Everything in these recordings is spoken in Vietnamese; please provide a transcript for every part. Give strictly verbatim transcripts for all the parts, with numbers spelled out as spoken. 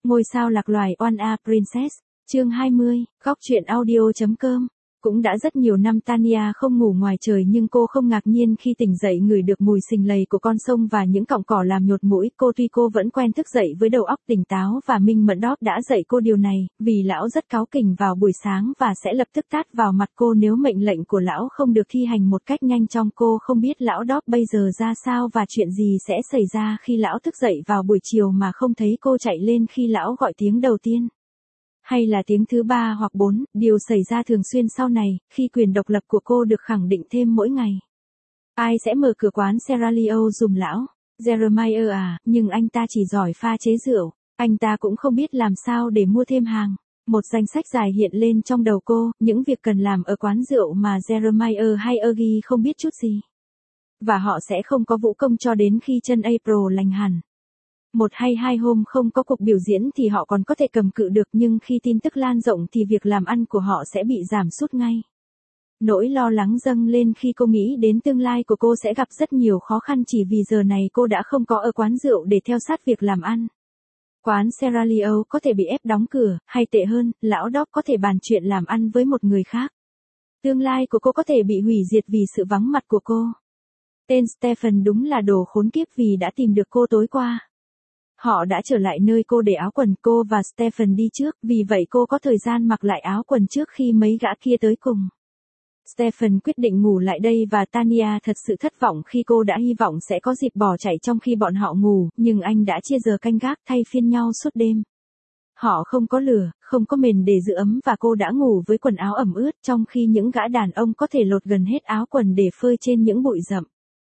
Ngôi sao lạc loài One A Princess, chương hai mươi, góc truyện audio.com. Cũng đã rất nhiều năm Tanya không ngủ ngoài trời nhưng cô không ngạc nhiên khi tỉnh dậy ngửi được mùi xình lầy của con sông và những cọng cỏ làm nhột mũi. Cô tuy cô vẫn quen thức dậy với đầu óc tỉnh táo và minh mẫn, đó đã dạy cô điều này, vì lão rất cáu kỉnh vào buổi sáng và sẽ lập tức tát vào mặt cô nếu mệnh lệnh của lão không được thi hành một cách nhanh chóng. Cô không biết lão đó bây giờ ra sao và chuyện gì sẽ xảy ra khi lão thức dậy vào buổi chiều mà không thấy cô chạy lên khi lão gọi tiếng đầu tiên. Hay là tiếng thứ ba hoặc bốn, điều xảy ra thường xuyên sau này, khi quyền độc lập của cô được khẳng định thêm mỗi ngày. Ai sẽ mở cửa quán Serralio dùm lão? Jeremiah à, nhưng anh ta chỉ giỏi pha chế rượu, anh ta cũng không biết làm sao để mua thêm hàng. Một danh sách dài hiện lên trong đầu cô, những việc cần làm ở quán rượu mà Jeremiah hay Ergie không biết chút gì. Và họ sẽ không có vũ công cho đến khi chân April lành hẳn. Một hay hai hôm không có cuộc biểu diễn thì họ còn có thể cầm cự được, nhưng khi tin tức lan rộng thì việc làm ăn của họ sẽ bị giảm sút ngay. Nỗi lo lắng dâng lên khi cô nghĩ đến tương lai của cô sẽ gặp rất nhiều khó khăn chỉ vì giờ này cô đã không có ở quán rượu để theo sát việc làm ăn. Quán Serralio có thể bị ép đóng cửa, hay tệ hơn, lão Doc có thể bàn chuyện làm ăn với một người khác. Tương lai của cô có thể bị hủy diệt vì sự vắng mặt của cô. Tên Stephen đúng là đồ khốn kiếp vì đã tìm được cô tối qua. Họ đã trở lại nơi cô để áo quần, cô và Stephen đi trước, vì vậy cô có thời gian mặc lại áo quần trước khi mấy gã kia tới cùng. Stephen quyết định ngủ lại đây và Tanya thật sự thất vọng khi cô đã hy vọng sẽ có dịp bỏ chạy trong khi bọn họ ngủ, nhưng anh đã chia giờ canh gác thay phiên nhau suốt đêm. Họ không có lửa, không có mền để giữ ấm và cô đã ngủ với quần áo ẩm ướt trong khi những gã đàn ông có thể lột gần hết áo quần để phơi trên những bụi rậm.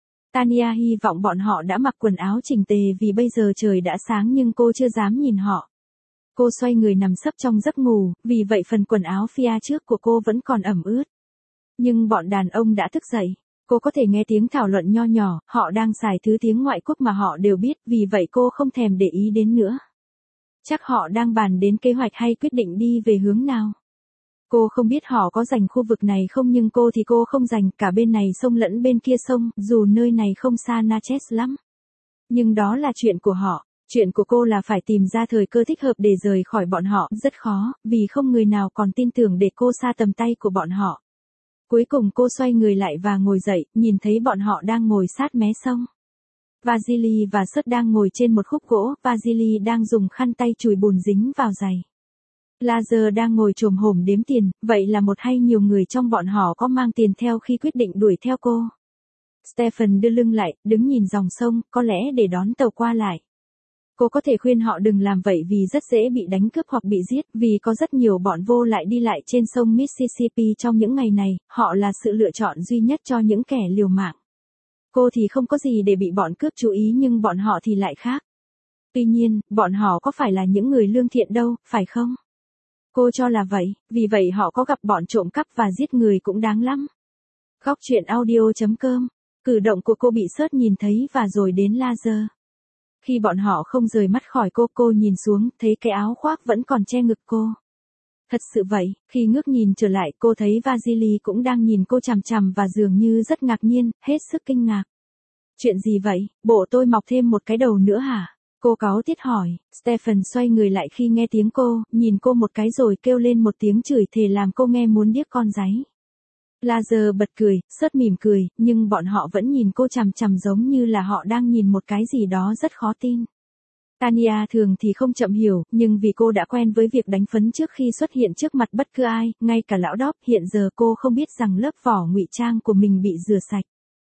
Tanya hy vọng bọn họ đã mặc quần áo chỉnh tề vì bây giờ trời đã sáng nhưng cô chưa dám nhìn họ. Cô xoay người nằm sấp trong giấc ngủ, vì vậy phần quần áo phía trước của cô vẫn còn ẩm ướt. Nhưng bọn đàn ông đã thức dậy. Cô có thể nghe tiếng thảo luận nho nhỏ, họ đang xài thứ tiếng ngoại quốc mà họ đều biết, vì vậy cô không thèm để ý đến nữa. Chắc họ đang bàn đến kế hoạch hay quyết định đi về hướng nào. Cô không biết họ có dành khu vực này không, nhưng cô thì cô không dành, cả bên này sông lẫn bên kia sông, dù nơi này không xa Natchez lắm. Nhưng đó là chuyện của họ, chuyện của cô là phải tìm ra thời cơ thích hợp để rời khỏi bọn họ, rất khó, vì không người nào còn tin tưởng để cô xa tầm tay của bọn họ. Cuối cùng cô xoay người lại và ngồi dậy, nhìn thấy bọn họ đang ngồi sát mé sông. Vasily và Sớt đang ngồi trên một khúc gỗ, Vasily đang dùng khăn tay chùi bùn dính vào giày. Lazar đang ngồi chồm hổm đếm tiền, vậy là một hay nhiều người trong bọn họ có mang tiền theo khi quyết định đuổi theo cô. Stephen đưa lưng lại, đứng nhìn dòng sông, có lẽ để đón tàu qua lại. Cô có thể khuyên họ đừng làm vậy vì rất dễ bị đánh cướp hoặc bị giết, vì có rất nhiều bọn vô lại đi lại trên sông Mississippi trong những ngày này, họ là sự lựa chọn duy nhất cho những kẻ liều mạng. Cô thì không có gì để bị bọn cướp chú ý nhưng bọn họ thì lại khác. Tuy nhiên, bọn họ có phải là những người lương thiện đâu, phải không? Cô cho là vậy, vì vậy họ có gặp bọn trộm cắp và giết người cũng đáng lắm. Góc truyện audio.com. Cử động của cô bị Sớt nhìn thấy và rồi đến Lazar. Khi bọn họ không rời mắt khỏi cô, cô nhìn xuống, thấy cái áo khoác vẫn còn che ngực cô. Thật sự vậy, khi ngước nhìn trở lại, cô thấy Vasily cũng đang nhìn cô chằm chằm và dường như rất ngạc nhiên, hết sức kinh ngạc. Chuyện gì vậy, bộ tôi mọc thêm một cái đầu nữa hả? Cô cáu tiết hỏi. Stephen xoay người lại khi nghe tiếng cô, nhìn cô một cái rồi kêu lên một tiếng chửi thề làm cô nghe muốn điếc con ráy. Lazar bật cười, Sớt mỉm cười, nhưng bọn họ vẫn nhìn cô chằm chằm giống như là họ đang nhìn một cái gì đó rất khó tin. Tanya thường thì không chậm hiểu, nhưng vì cô đã quen với việc đánh phấn trước khi xuất hiện trước mặt bất cứ ai, ngay cả lão Doc, hiện giờ cô không biết rằng lớp vỏ ngụy trang của mình bị rửa sạch.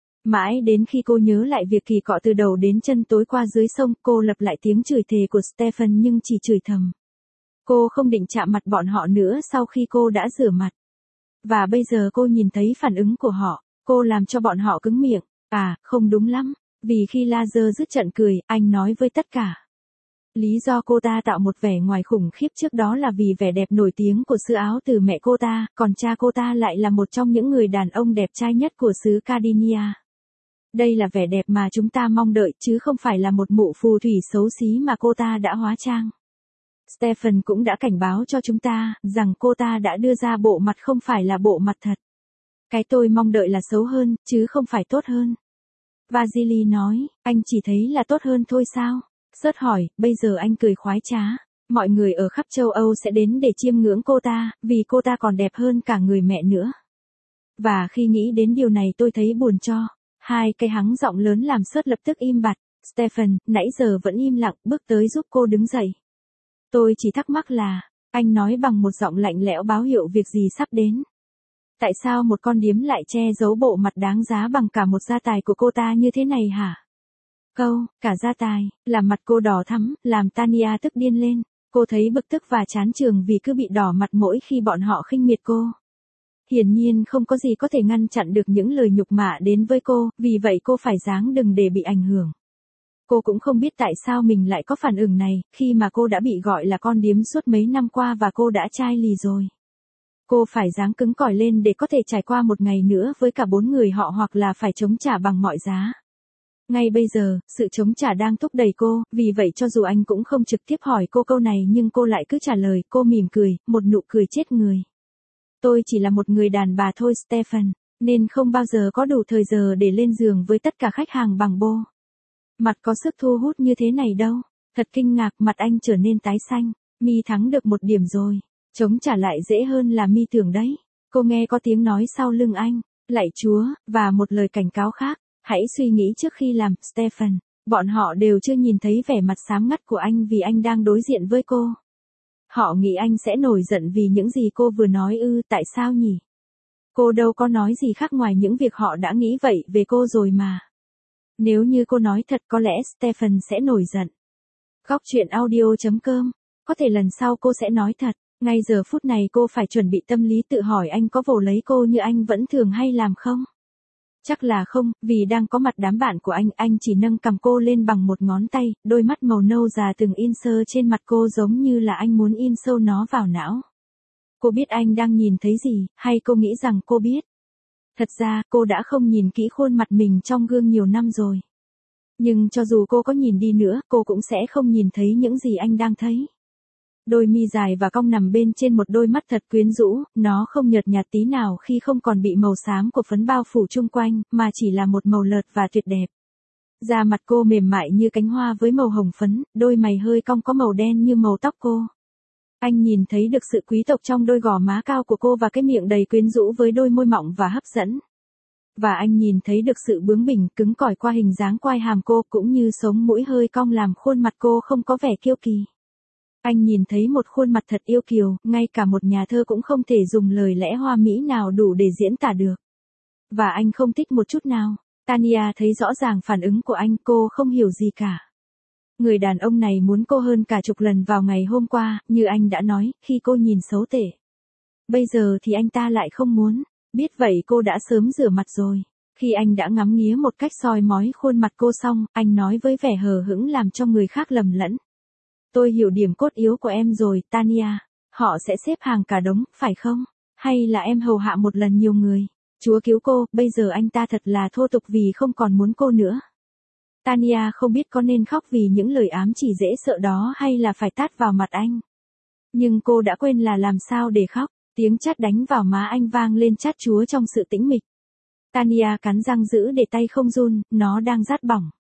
Mãi đến khi cô nhớ lại việc kỳ cọ từ đầu đến chân tối qua dưới sông, cô lặp lại tiếng chửi thề của Stephen nhưng chỉ chửi thầm. Cô không định chạm mặt bọn họ nữa sau khi cô đã rửa mặt. Và bây giờ cô nhìn thấy phản ứng của họ, cô làm cho bọn họ cứng miệng. À, không đúng lắm, vì khi Lazar dứt trận cười, anh nói với tất cả. Lý do cô ta tạo một vẻ ngoài khủng khiếp trước đó là vì vẻ đẹp nổi tiếng của sứ áo từ mẹ cô ta, còn cha cô ta lại là một trong những người đàn ông đẹp trai nhất của xứ Cardinia. Đây là vẻ đẹp mà chúng ta mong đợi chứ không phải là một mụ phù thủy xấu xí mà cô ta đã hóa trang. Stephen cũng đã cảnh báo cho chúng ta, rằng cô ta đã đưa ra bộ mặt không phải là bộ mặt thật. Cái tôi mong đợi là xấu hơn, chứ không phải tốt hơn. Vasily nói, anh chỉ thấy là tốt hơn thôi sao? Sớt hỏi, bây giờ anh cười khoái trá. Mọi người ở khắp châu Âu sẽ đến để chiêm ngưỡng cô ta, vì cô ta còn đẹp hơn cả người mẹ nữa. Và khi nghĩ đến điều này tôi thấy buồn cho. Hai cái hắng giọng lớn làm Surt lập tức im bặt. Stephen, nãy giờ vẫn im lặng, bước tới giúp cô đứng dậy. Tôi chỉ thắc mắc là, anh nói bằng một giọng lạnh lẽo báo hiệu việc gì sắp đến. Tại sao một con điếm lại che giấu bộ mặt đáng giá bằng cả một gia tài của cô ta như thế này hả? Câu, cả gia tài, làm mặt cô đỏ thắm, làm Tanya tức điên lên. Cô thấy bực tức và chán chường vì cứ bị đỏ mặt mỗi khi bọn họ khinh miệt cô. Hiển nhiên không có gì có thể ngăn chặn được những lời nhục mạ đến với cô, vì vậy cô phải ráng đừng để bị ảnh hưởng. Cô cũng không biết tại sao mình lại có phản ứng này, khi mà cô đã bị gọi là con điếm suốt mấy năm qua và cô đã chai lì rồi. Cô phải ráng cứng cỏi lên để có thể trải qua một ngày nữa với cả bốn người họ hoặc là phải chống trả bằng mọi giá. Ngay bây giờ, sự chống trả đang thúc đẩy cô, vì vậy cho dù anh cũng không trực tiếp hỏi cô câu này nhưng cô lại cứ trả lời, cô mỉm cười, một nụ cười chết người. Tôi chỉ là một người đàn bà thôi Stephen, nên không bao giờ có đủ thời giờ để lên giường với tất cả khách hàng bằng bô. Mặt có sức thu hút như thế này đâu. Thật kinh ngạc, mặt anh trở nên tái xanh. Mi thắng được một điểm rồi. Chống trả lại dễ hơn là Mi tưởng đấy. Cô nghe có tiếng nói sau lưng anh. Lạy Chúa, và một lời cảnh cáo khác. Hãy suy nghĩ trước khi làm, Stephen. Bọn họ đều chưa nhìn thấy vẻ mặt xám ngắt của anh vì anh đang đối diện với cô. Họ nghĩ anh sẽ nổi giận vì những gì cô vừa nói ư, tại sao nhỉ? Cô đâu có nói gì khác ngoài những việc họ đã nghĩ vậy về cô rồi mà. Nếu như cô nói thật có lẽ Stephen sẽ nổi giận. Góc truyện audio chấm com. Có thể lần sau cô sẽ nói thật. Ngay giờ phút này cô phải chuẩn bị tâm lý tự hỏi anh có vồ lấy cô như anh vẫn thường hay làm không? Chắc là không, vì đang có mặt đám bạn của anh, anh chỉ nâng cầm cô lên bằng một ngón tay, đôi mắt màu nâu già từng in sơ trên mặt cô giống như là anh muốn in sâu nó vào não. Cô biết anh đang nhìn thấy gì, hay cô nghĩ rằng cô biết? Thật ra, cô đã không nhìn kỹ khuôn mặt mình trong gương nhiều năm rồi. Nhưng cho dù cô có nhìn đi nữa, cô cũng sẽ không nhìn thấy những gì anh đang thấy. Đôi mi dài và cong nằm bên trên một đôi mắt thật quyến rũ, nó không nhợt nhạt tí nào khi không còn bị màu xám của phấn bao phủ chung quanh, mà chỉ là một màu lợt và tuyệt đẹp. Da mặt cô mềm mại như cánh hoa với màu hồng phấn, đôi mày hơi cong có màu đen như màu tóc cô. Anh nhìn thấy được sự quý tộc trong đôi gò má cao của cô và cái miệng đầy quyến rũ với đôi môi mọng và hấp dẫn. Và anh nhìn thấy được sự bướng bỉnh cứng cỏi qua hình dáng quai hàm cô cũng như sống mũi hơi cong làm khuôn mặt cô không có vẻ kiêu kỳ. Anh nhìn thấy một khuôn mặt thật yêu kiều, ngay cả một nhà thơ cũng không thể dùng lời lẽ hoa mỹ nào đủ để diễn tả được. Và anh không thích một chút nào. Tanya thấy rõ ràng phản ứng của anh, cô không hiểu gì cả. Người đàn ông này muốn cô hơn cả chục lần vào ngày hôm qua, như anh đã nói, khi cô nhìn xấu tệ. Bây giờ thì anh ta lại không muốn. Biết vậy cô đã sớm rửa mặt rồi. Khi anh đã ngắm nghía một cách soi mói khuôn mặt cô xong, anh nói với vẻ hờ hững làm cho người khác lầm lẫn. Tôi hiểu điểm cốt yếu của em rồi, Tanya. Họ sẽ xếp hàng cả đống, phải không? Hay là em hầu hạ một lần nhiều người? Chúa cứu cô, bây giờ anh ta thật là thô tục vì không còn muốn cô nữa. Tanya không biết có nên khóc vì những lời ám chỉ dễ sợ đó hay là phải tát vào mặt anh. Nhưng cô đã quên là làm sao để khóc. Tiếng chát đánh vào má anh vang lên chát chúa trong sự tĩnh mịch. Tanya cắn răng giữ để tay không run, nó đang rát bỏng.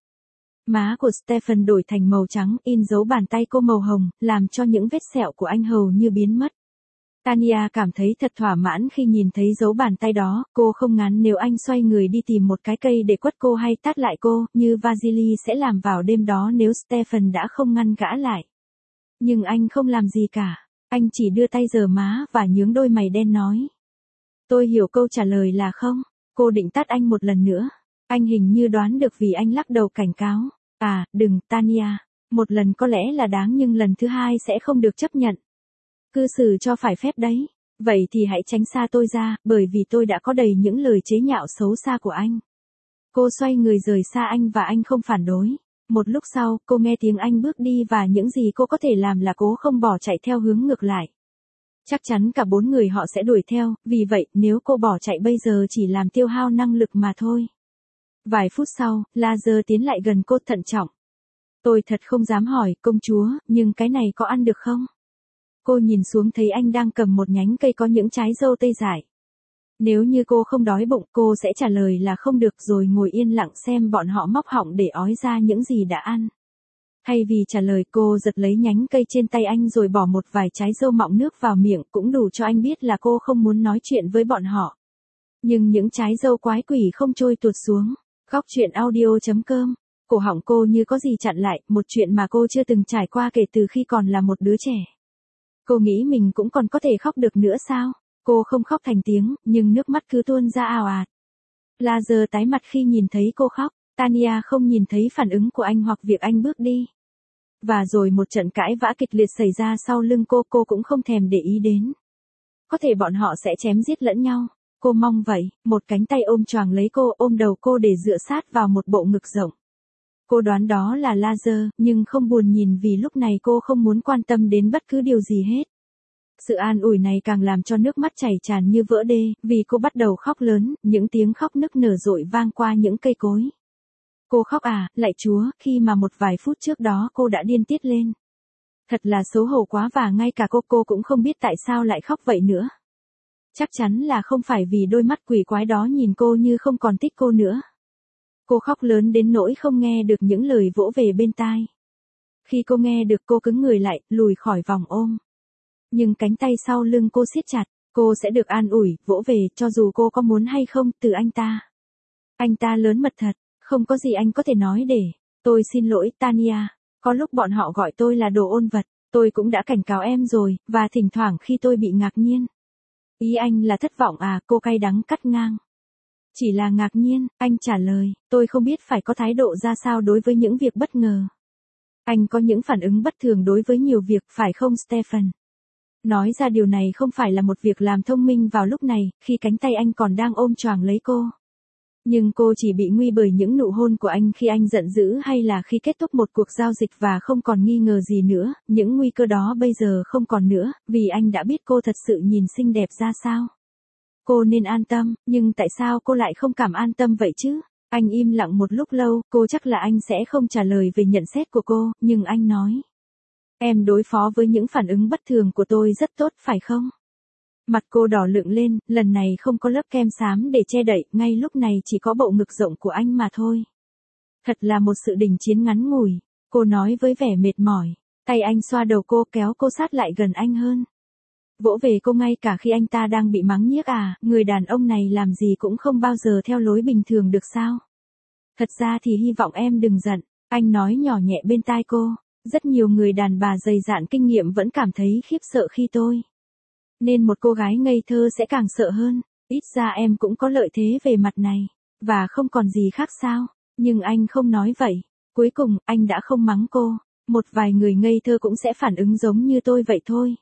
Má của Stephen đổi thành màu trắng, in dấu bàn tay cô màu hồng, làm cho những vết sẹo của anh hầu như biến mất. Tanya cảm thấy thật thỏa mãn khi nhìn thấy dấu bàn tay đó, cô không ngán nếu anh xoay người đi tìm một cái cây để quất cô hay tát lại cô, như Vasily sẽ làm vào đêm đó nếu Stephen đã không ngăn gã lại. Nhưng anh không làm gì cả. Anh chỉ đưa tay giở má và nhướng đôi mày đen nói. Tôi hiểu câu trả lời là không. Cô định tát anh một lần nữa. Anh hình như đoán được vì anh lắc đầu cảnh cáo. À, đừng, Tanya. Một lần có lẽ là đáng nhưng lần thứ hai sẽ không được chấp nhận. Cư xử cho phải phép đấy. Vậy thì hãy tránh xa tôi ra, bởi vì tôi đã có đầy những lời chế nhạo xấu xa của anh. Cô xoay người rời xa anh và anh không phản đối. Một lúc sau, cô nghe tiếng anh bước đi và những gì cô có thể làm là cố không bỏ chạy theo hướng ngược lại. Chắc chắn cả bốn người họ sẽ đuổi theo, vì vậy nếu cô bỏ chạy bây giờ chỉ làm tiêu hao năng lực mà thôi. Vài phút sau, Lazar tiến lại gần cô thận trọng. Tôi thật không dám hỏi, công chúa, nhưng cái này có ăn được không? Cô nhìn xuống thấy anh đang cầm một nhánh cây có những trái dâu tây dại. Nếu như cô không đói bụng, cô sẽ trả lời là không được rồi ngồi yên lặng xem bọn họ móc họng để ói ra những gì đã ăn. Thay vì trả lời, cô giật lấy nhánh cây trên tay anh rồi bỏ một vài trái dâu mọng nước vào miệng, cũng đủ cho anh biết là cô không muốn nói chuyện với bọn họ. Nhưng những trái dâu quái quỷ không trôi tuột xuống. Góc truyện audio chấm com. Cổ họng cô như có gì chặn lại, một chuyện mà cô chưa từng trải qua kể từ khi còn là một đứa trẻ. Cô nghĩ mình cũng còn có thể khóc được nữa sao? Cô không khóc thành tiếng, nhưng nước mắt cứ tuôn ra ào ạt. Laser tái mặt khi nhìn thấy cô khóc. Tanya không nhìn thấy phản ứng của anh hoặc việc anh bước đi. Và rồi một trận cãi vã kịch liệt xảy ra sau lưng cô, cô cũng không thèm để ý đến. Có thể bọn họ sẽ chém giết lẫn nhau. Cô mong vậy, một cánh tay ôm choàng lấy cô, ôm đầu cô để dựa sát vào một bộ ngực rộng. Cô đoán đó là Laser, nhưng không buồn nhìn vì lúc này cô không muốn quan tâm đến bất cứ điều gì hết. Sự an ủi này càng làm cho nước mắt chảy tràn như vỡ đê, vì cô bắt đầu khóc lớn, những tiếng khóc nức nở dội vang qua những cây cối. Cô khóc à, lạy Chúa, khi mà một vài phút trước đó cô đã điên tiết lên. Thật là xấu hổ quá và ngay cả cô cô cũng không biết tại sao lại khóc vậy nữa. Chắc chắn là không phải vì đôi mắt quỷ quái đó nhìn cô như không còn thích cô nữa. Cô khóc lớn đến nỗi không nghe được những lời vỗ về bên tai. Khi cô nghe được cô cứng người lại, lùi khỏi vòng ôm. Nhưng cánh tay sau lưng cô siết chặt, cô sẽ được an ủi, vỗ về, cho dù cô có muốn hay không, từ anh ta. Anh ta lớn mật thật, không có gì anh có thể nói để, tôi xin lỗi, Tanya. Có lúc bọn họ gọi tôi là đồ ôn vật, tôi cũng đã cảnh cáo em rồi, và thỉnh thoảng khi tôi bị ngạc nhiên. Ý anh là thất vọng à, cô cay đắng cắt ngang. Chỉ là ngạc nhiên, anh trả lời, tôi không biết phải có thái độ ra sao đối với những việc bất ngờ. Anh có những phản ứng bất thường đối với nhiều việc, phải không Stephen? Nói ra điều này không phải là một việc làm thông minh vào lúc này, khi cánh tay anh còn đang ôm choàng lấy cô. Nhưng cô chỉ bị nguy bởi những nụ hôn của anh khi anh giận dữ hay là khi kết thúc một cuộc giao dịch và không còn nghi ngờ gì nữa, những nguy cơ đó bây giờ không còn nữa, vì anh đã biết cô thật sự nhìn xinh đẹp ra sao. Cô nên an tâm, nhưng tại sao cô lại không cảm an tâm vậy chứ? Anh im lặng một lúc lâu, cô chắc là anh sẽ không trả lời về nhận xét của cô, nhưng anh nói. Em đối phó với những phản ứng bất thường của tôi rất tốt phải không? Mặt cô đỏ lựng lên, lần này không có lớp kem xám để che đậy, ngay lúc này chỉ có bộ ngực rộng của anh mà thôi. Thật là một sự đình chiến ngắn ngủi, cô nói với vẻ mệt mỏi. Tay anh xoa đầu cô, kéo cô sát lại gần anh hơn. Vỗ về cô ngay cả khi anh ta đang bị mắng nhiếc à, người đàn ông này làm gì cũng không bao giờ theo lối bình thường được sao? Thật ra thì hy vọng em đừng giận, anh nói nhỏ nhẹ bên tai cô. Rất nhiều người đàn bà dày dạn kinh nghiệm vẫn cảm thấy khiếp sợ khi tôi. Nên một cô gái ngây thơ sẽ càng sợ hơn, ít ra em cũng có lợi thế về mặt này, và không còn gì khác sao, nhưng anh không nói vậy. Cuối cùng, anh đã không mắng cô, một vài người ngây thơ cũng sẽ phản ứng giống như tôi vậy thôi.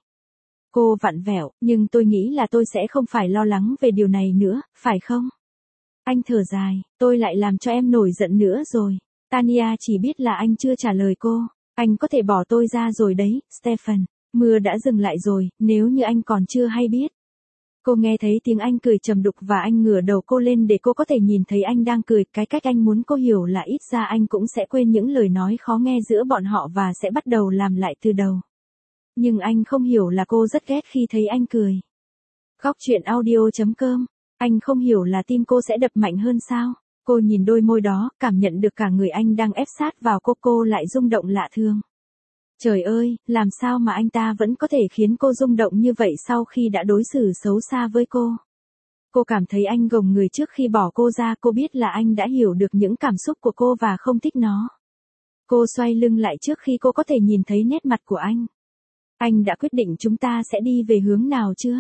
Cô vặn vẹo, nhưng tôi nghĩ là tôi sẽ không phải lo lắng về điều này nữa, phải không? Anh thở dài, tôi lại làm cho em nổi giận nữa rồi. Tanya chỉ biết là anh chưa trả lời cô. Anh có thể bỏ tôi ra rồi đấy, Stephen. Mưa đã dừng lại rồi, nếu như anh còn chưa hay biết. Cô nghe thấy tiếng anh cười trầm đục và anh ngửa đầu cô lên để cô có thể nhìn thấy anh đang cười. Cái cách anh muốn cô hiểu là ít ra anh cũng sẽ quên những lời nói khó nghe giữa bọn họ và sẽ bắt đầu làm lại từ đầu. Nhưng anh không hiểu là cô rất ghét khi thấy anh cười. Góc truyện audio chấm com. Anh không hiểu là tim cô sẽ đập mạnh hơn sao? Cô nhìn đôi môi đó, cảm nhận được cả người anh đang ép sát vào cô, cô lại rung động lạ thường. Trời ơi, làm sao mà anh ta vẫn có thể khiến cô rung động như vậy sau khi đã đối xử xấu xa với cô? Cô cảm thấy anh gồng người trước khi bỏ cô ra, cô biết là anh đã hiểu được những cảm xúc của cô và không thích nó. Cô xoay lưng lại trước khi cô có thể nhìn thấy nét mặt của anh. Anh đã quyết định chúng ta sẽ đi về hướng nào chưa?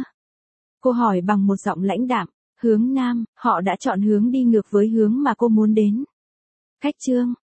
Cô hỏi bằng một giọng lãnh đạm. Hướng nam, họ đã chọn hướng đi ngược với hướng mà cô muốn đến. Khách chương,